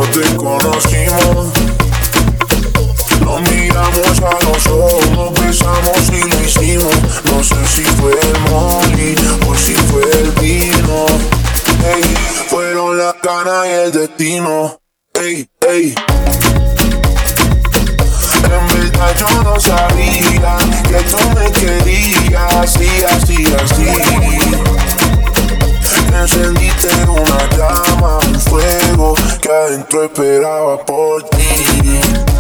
te conocimos, nos miramos a los ojos, nos besamos y lo hicimos. No sé si fue el molly o si fue el vino. Ey, fueron las ganas y el destino. Ey, ey. En verdad yo no sabía que tú me querías así, así, así. Encendiste una llama, un fuego que adentro esperaba por ti.